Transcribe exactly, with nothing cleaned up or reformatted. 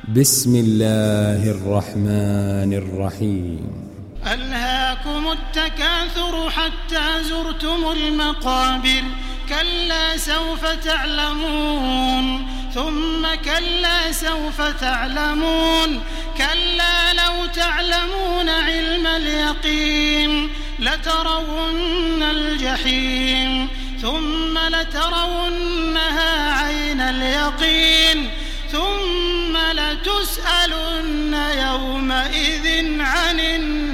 بسم الله الرحمن الرحيم. ألهاكم التكاثر حتى زرتم المقابر كلا سوف تعلمون ثم كلا سوف تعلمون كلا لو تعلمون علم اليقين لترون الجحيم ثم لترونها عين اليقين ثم لتسألن يومئذ عن النعيم.